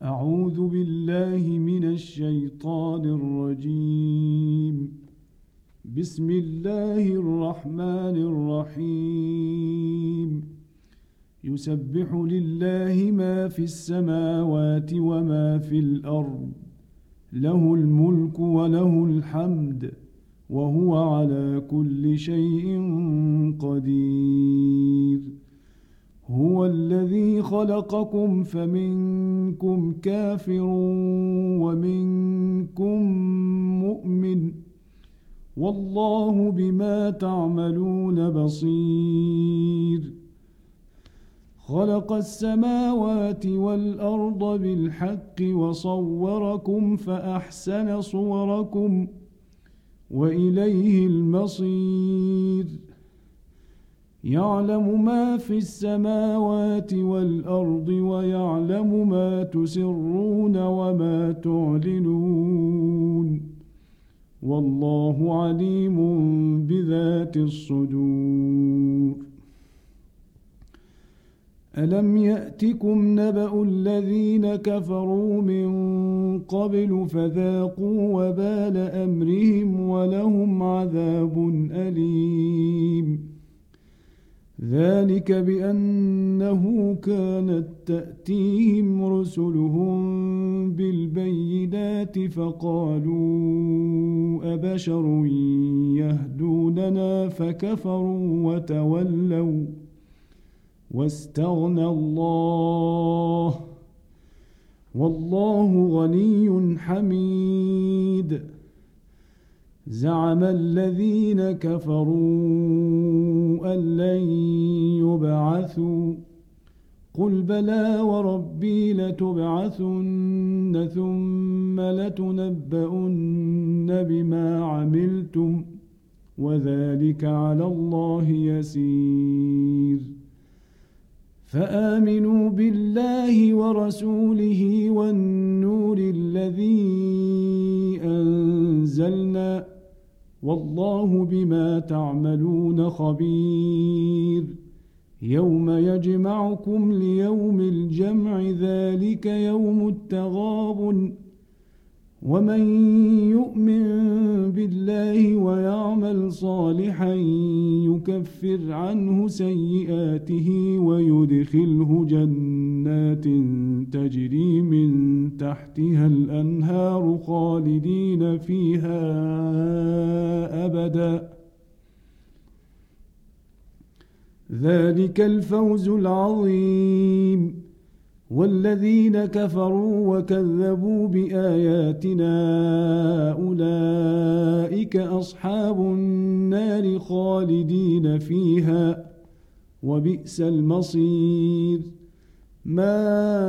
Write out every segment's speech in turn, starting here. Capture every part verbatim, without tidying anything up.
أعوذ بالله من الشيطان الرجيم. بسم الله الرحمن الرحيم. يسبح لله ما في السماوات وما في الأرض، له الملك وله الحمد، وهو على كل شيء قدير. هو الذي خلقكم فمنكم كافر ومنكم مؤمن، والله بما تعملون بصير. خلق السماوات والأرض بالحق وصوركم فأحسن صوركم، وإليه المصير. يعلم ما في السماوات والأرض ويعلم ما تسرون وما تعلنون، والله عليم بذات الصدور. ألم يأتكم نبأ الذين كفروا من قبل فذاقوا وبال أمرهم ولهم عذاب أليم. ذلك بأنه كانت تأتيهم رسلهم بالبينات فقالوا أبشر يهدوننا فكفروا وتولوا واستغنى الله، والله غني حميد. زعم الذين كفروا أن لن يبعثوا، قل بلى وربي لتبعثن ثم لتنبؤن بما عملتم، وذلك على الله يسير. فآمنوا بالله ورسوله والنور الذي أنزلنا، والله بما تعملون خبير. يوم يجمعكم ليوم الجمع، ذلك يوم التغابن. ومن يؤمن بالله ويعمل صالحا يكفر عنه سيئاته ويدخله جنات تجري من تحتها الأنهار خالدين فيها أبدا، ذلك الفوز العظيم. والذين كفروا وكذبوا بآياتنا أولئك أصحاب النار خالدين فيها، وبئس المصير. ما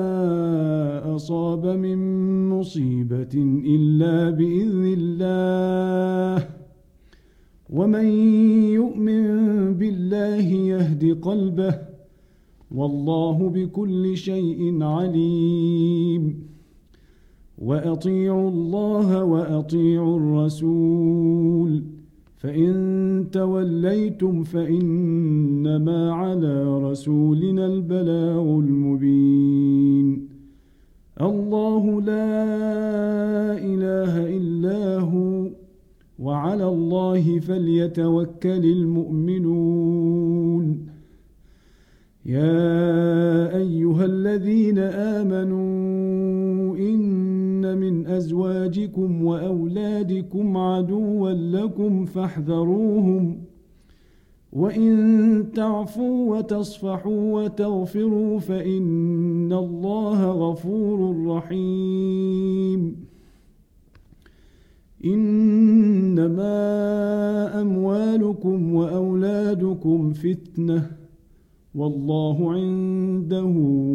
أصاب من مصيبة إلا بإذن الله، ومن يؤمن بالله يهد قلبه، والله بكل شيء عليم. وأطيعوا الله وأطيعوا الرسول، فإن توليتم فإنما على رسولنا البلاغ المبين. الله لا إله إلا هو، وعلى الله فليتوكل المؤمنون. يا أيها الذين آمنوا إن من أزواجكم وأولادكم عدوا لكم فاحذروهم، وإن تعفوا وتصفحوا وتغفروا فإن الله غفور رحيم. إنما أموالكم وأولادكم فتنة، والله عنده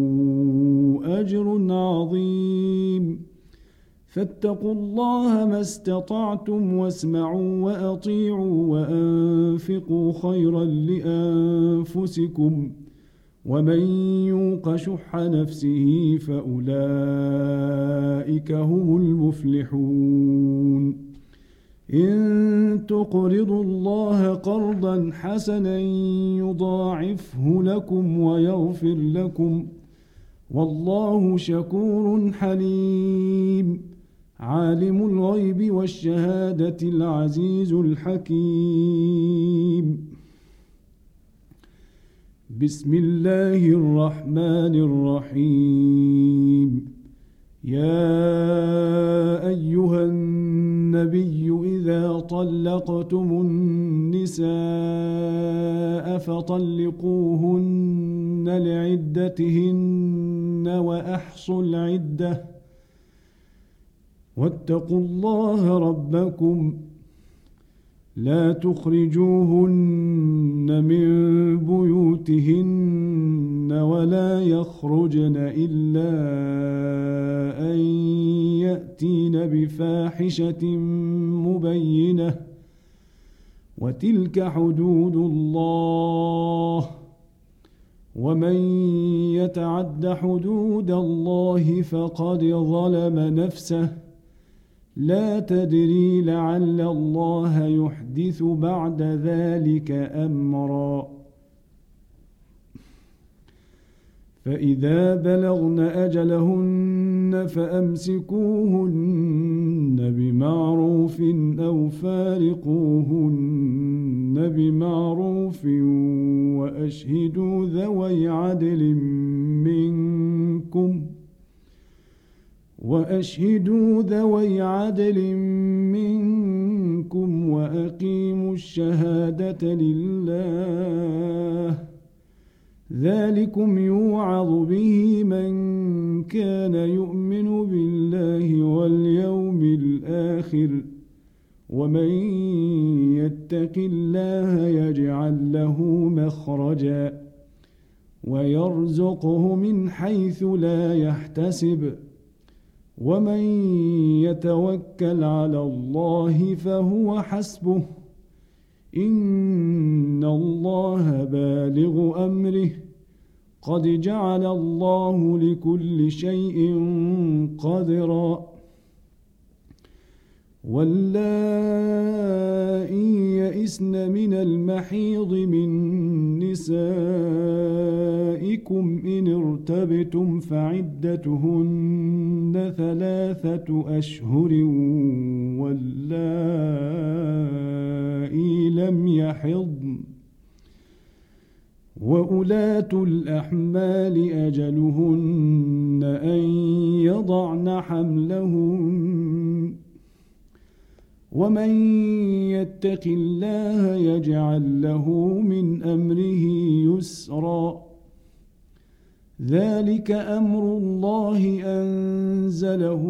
أجر عظيم. فاتقوا الله ما استطعتم واسمعوا وأطيعوا وأنفقوا خيرا لأنفسكم، ومن يوق شح نفسه فأولئك هم المفلحون. إن تقرضوا الله قرضا حسنا يضاعفه لكم ويغفر لكم، والله شكور حليم عالم الغيب والشهادة العزيز الحكيم بسم الله الرحمن الرحيم يا أيها النبي إذا طلقتم النساء فطلقوهن لعدتهن وأحصوا العدة واتقوا الله ربكم لا تخرجوهن من بيوتهن ولا يخرجن إلا أن يأتين بفاحشة مبينة وتلك حدود الله ومن يتعد حدود الله فقد ظلم نفسه لا تدري لعل الله يحدث بعد ذلك أمرا فإذا بلغن أجلهن فأمسكوهن بمعروف أو فارقوهن بمعروف وأشهدوا ذوي عدل منكم وأشهدوا ذوي عدل منكم وأقيموا الشهادة لله ذلكم يوعظ به من كان يؤمن بالله واليوم الآخر ومن يتق الله يجعل له مخرجا ويرزقه من حيث لا يحتسب ومن يتوكل على الله فهو حسبه إن الله بالغ أمره قد جعل الله لكل شيء قدرا واللائي يئسن من المحيض من نسائكم إن ارتبتم فعدتهن ثلاثة أشهر واللائي لم يحضن وأولاة الأحمال أجلهن أن يضعن حملهن ومن يتق الله يجعل له من أمره يسرا ذلك أمر الله أنزله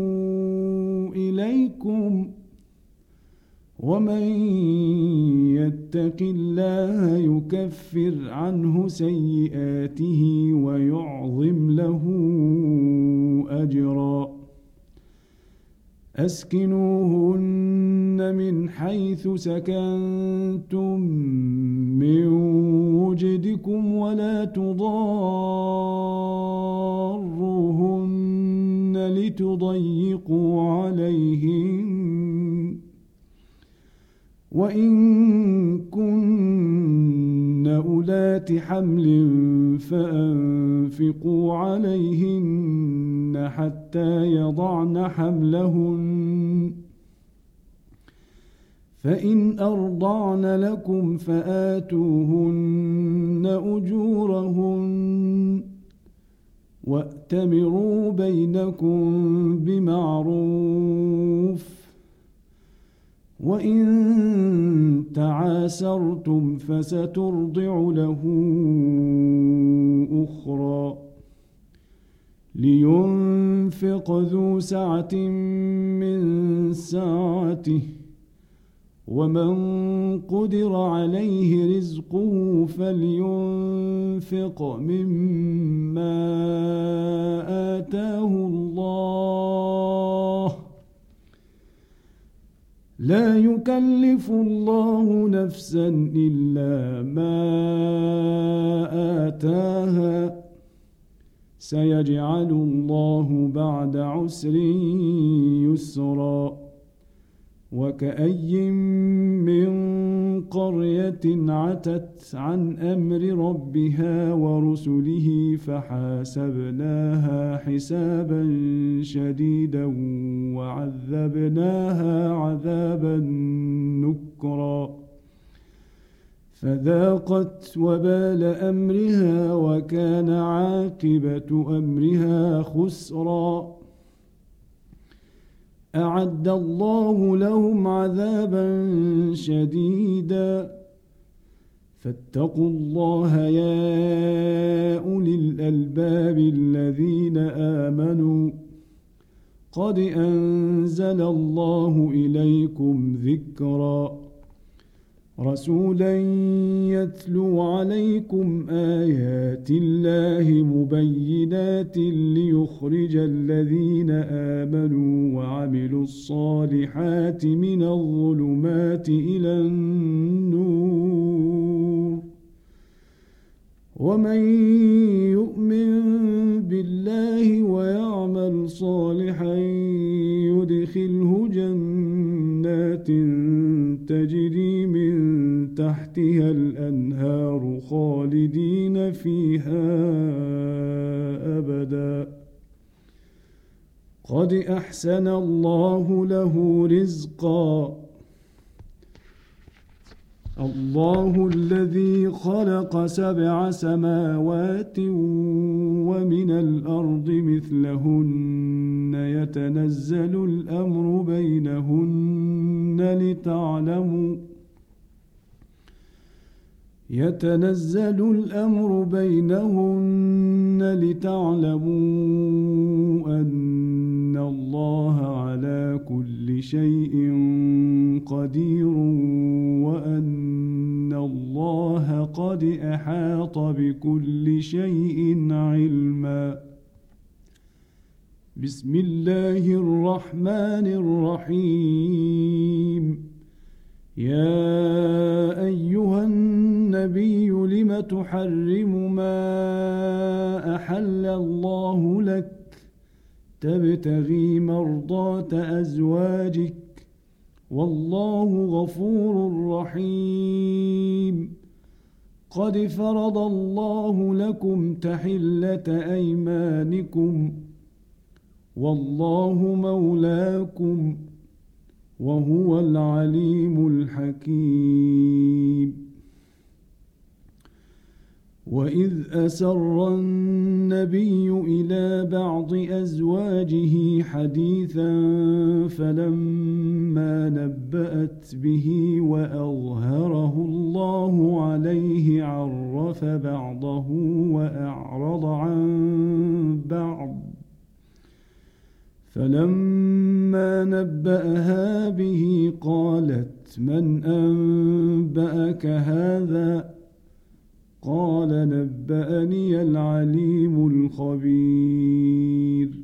إليكم ومن يتق الله يكفر عنه سيئاته ويعظم له أجرا أسكنوهن من حيث سكنتم من وجدكم ولا تضاروهن لتضيقوا عليهن وإن كن أولات حمل فأنفقوا عليهن حتى يضعن حملهن فإن أرضعن لكم فآتوهن أجورهن وأتمروا بينكم بمعروف وإن تعاسرتم فسترضع له أخرى لينفق ذو سعة من سعته ومن قدر عليه رزقه فلينفق مما آتاه الله لا يكلف الله نفسا إلا ما آتاها سيجعل الله بعد عسر يسرا وكأي من قرية عتت عن أمر ربها ورسله فحاسبناها حسابا شديدا وعذبناها عذابا نكرا فذاقت وبال أمرها وكان عاقبة أمرها خسرا أعد الله لهم عذابا شديدا فاتقوا الله يا أولي الألباب الذين آمنوا قد أنزل الله إليكم ذكرا رسولا يتلو عليكم آيات الله مبينات ليخرج الذين آمنوا وعملوا الصالحات من الظلمات إلى النور ومن يؤمن بالله ويعمل صالحا يدخله جنات تجري من تحتها الأنهار خالدين فيها أبدا قد أحسن الله له رزقا الله الذي خلق سبع سماوات ومن الأرض مثلهن يتنزل الأمر بينهن لتعلموا يتنزل الأمر بينهن لتعلموا أن الله على كل شيء قدير وأن الله قد أحاط بكل شيء علما بسم الله الرحمن الرحيم يا أيها النبي لم تحرم ما أحل الله لك تبتغي مرضات أزواجك والله غفور رحيم قد فرض الله لكم تحلة أيمانكم والله مولاكم وهو العليم الحكيم وإذ أسر النبي إلى بعض أزواجه حديثا فلما نبأت به وأظهره الله عليه عرف بعضه وأعرض عن بعض فلما نبأها به قالت من أنبأك هذا قال نبأني العليم الخبير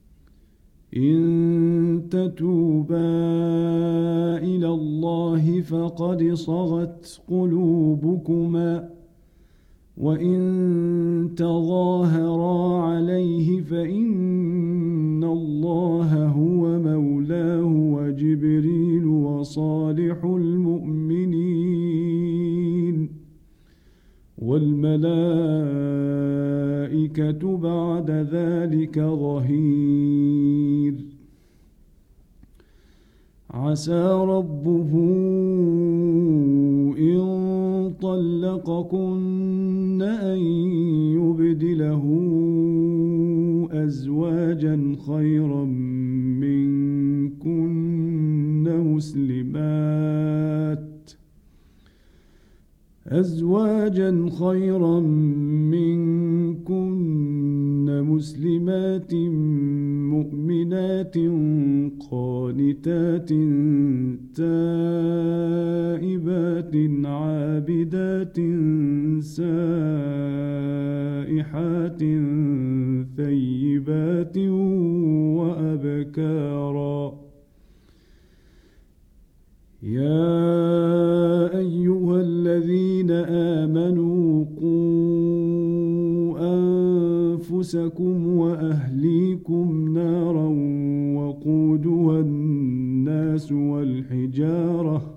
إن تتوبا إلى الله فقد صغت قلوبكما وإن تظاهرا عليه فإن الله هو مولاه وجبريل وصالح المؤمنين والملائكة بعد ذلك ظهير عسى ربه إن طلقكن أن يبدله أزواجا خيرا منكن مسلمات أزواجا خيرا منكن مسلمات مؤمنات قانتات تائبات عابدات سائحات ثيبات وأبكارا يا أيها الذين آمنوا قوا أنفسكم وأهليكم نارا وقودها الناس الناس والحجارة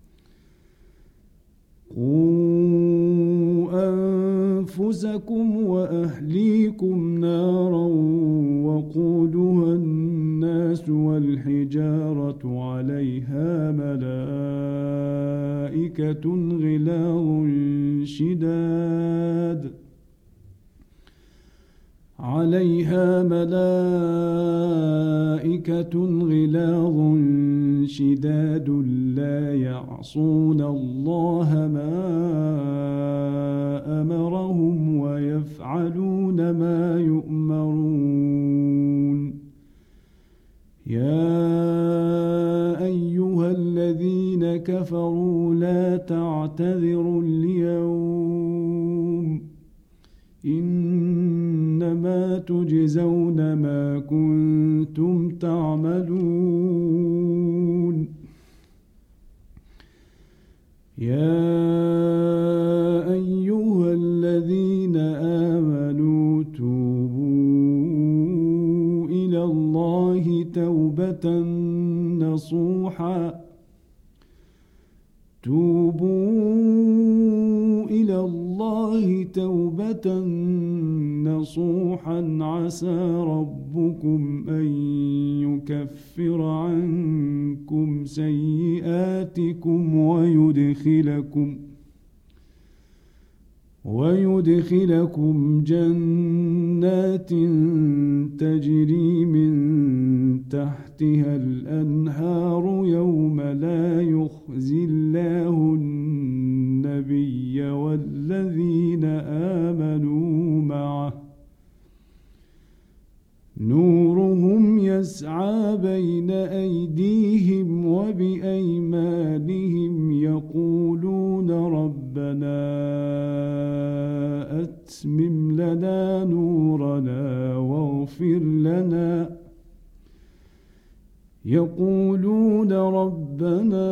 قوا أنفسكم وأهليكم نارا وقودها الناس والحجارة عليها ملائكة غلاظ شداد عليها ملائكة غلاظ شداد لا يعصون الله ما أمرهم ويفعلون ما يؤمرون يا أيها الذين كفروا لا تعتذروا اليوم إنما تجزون ما كنتم تعملون يا أيها الذين آمنوا توبوا إلى الله توبة نصوحا توبوا إلى الله توبة نصوحا عسى ربكم أن يكفر عنكم سيئاتكم ويدخلكم ويدخلكم جنات تجري من تحتها الأنهار يوم لا يخزي الله النبي والذين آمنوا معه نورهم يسعى بين أيديهم وبأيمانهم يقولون ربنا أتمم لنا نورنا واغفر لنا يقولون ربنا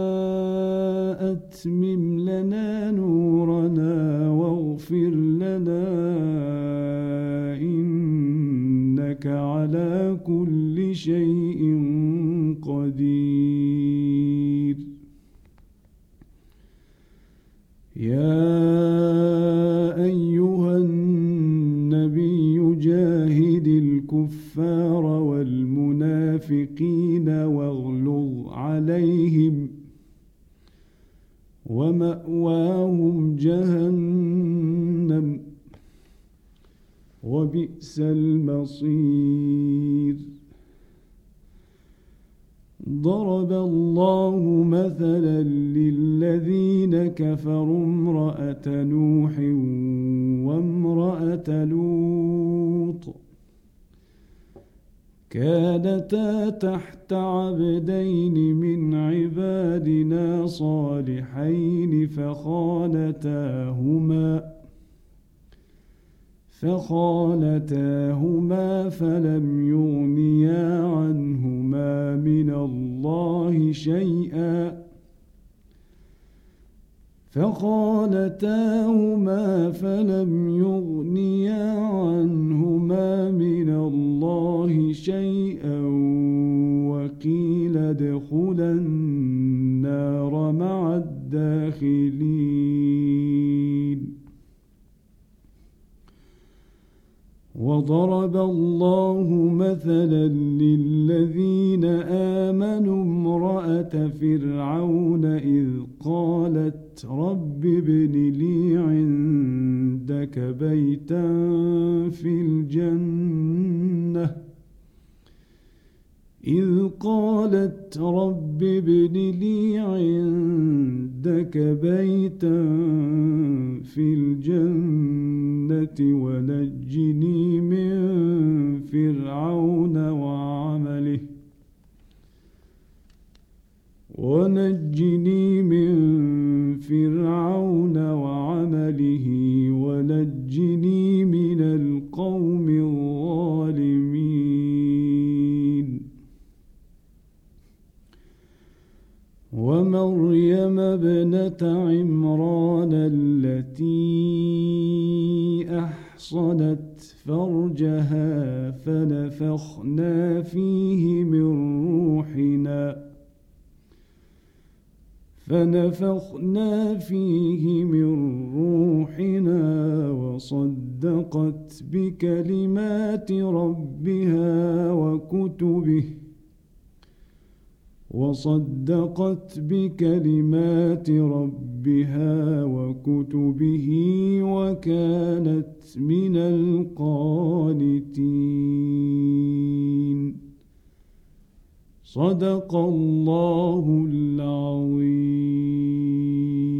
أتمم لنا نورنا واغفر لنا إنك على كل شيء قدير يا أيها النبي جاهد الكفار والمنافقين واغلظ عليهم ومأواهم جهنم وبئس المصير ضرب الله مثلا للذين كفروا امرأة نوح وامرأة لوط كانتا تحت عبدين من عبادنا صالحين فخانتاهما فخانتاهما فلم يغنيا عنهما من الله شيئا فخانتاهما فلم يغنيا عنهما من الله شيئا وقيل ادخلا النار مع الداخلين وضرب الله مثلا للذين آمنوا امرأة فرعون إذ قالت رب ابن لي عندك بيتا في الجنة إذ قالت رب ابن لي عندك بيتا في الجنة ونجني من فرعون وعمله ونجني من فرعون وعمله ونجني من القوم الظالمين ومريم ابنة عمران التي أحصنت فرجها فنفخنا فيه من روحنا فنفخنا فيه من روحنا وصدقت بكلمات ربها وكتبه وصدقت بكلمات ربها وكتبه وكانت من القانتين. صدق الله العظيم.